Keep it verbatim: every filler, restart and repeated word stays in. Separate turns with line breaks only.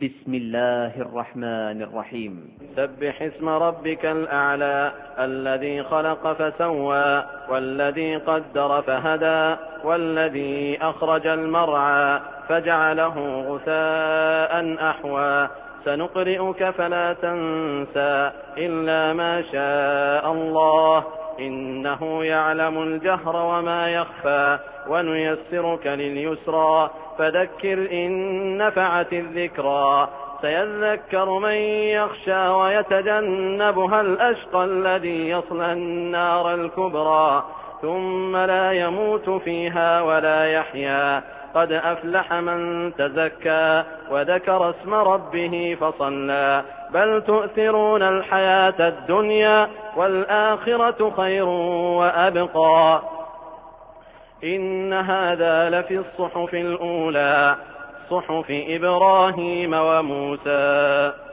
بسم الله الرحمن الرحيم.
سبح اسم ربك الأعلى الذي خلق فسوى والذي قدر فهدى والذي أخرج المرعى فجعله غثاء أحوى سنقرئك فلا تنسى إلا ما شاء الله إنه يعلم الجهر وما يخفى ونيسرك لليسرى فذكر إن نفعت الذكرى سيذكر من يخشى ويتجنبها الأشقى الذي يصلى النار الكبرى ثم لا يموت فيها ولا يحيا قد أفلح من تزكى وذكر اسم ربه فصلى بل تؤثرون الحياة الدنيا والآخرة خير وأبقى إن هذا لفي الصحف الأولى صحف إبراهيم وموسى.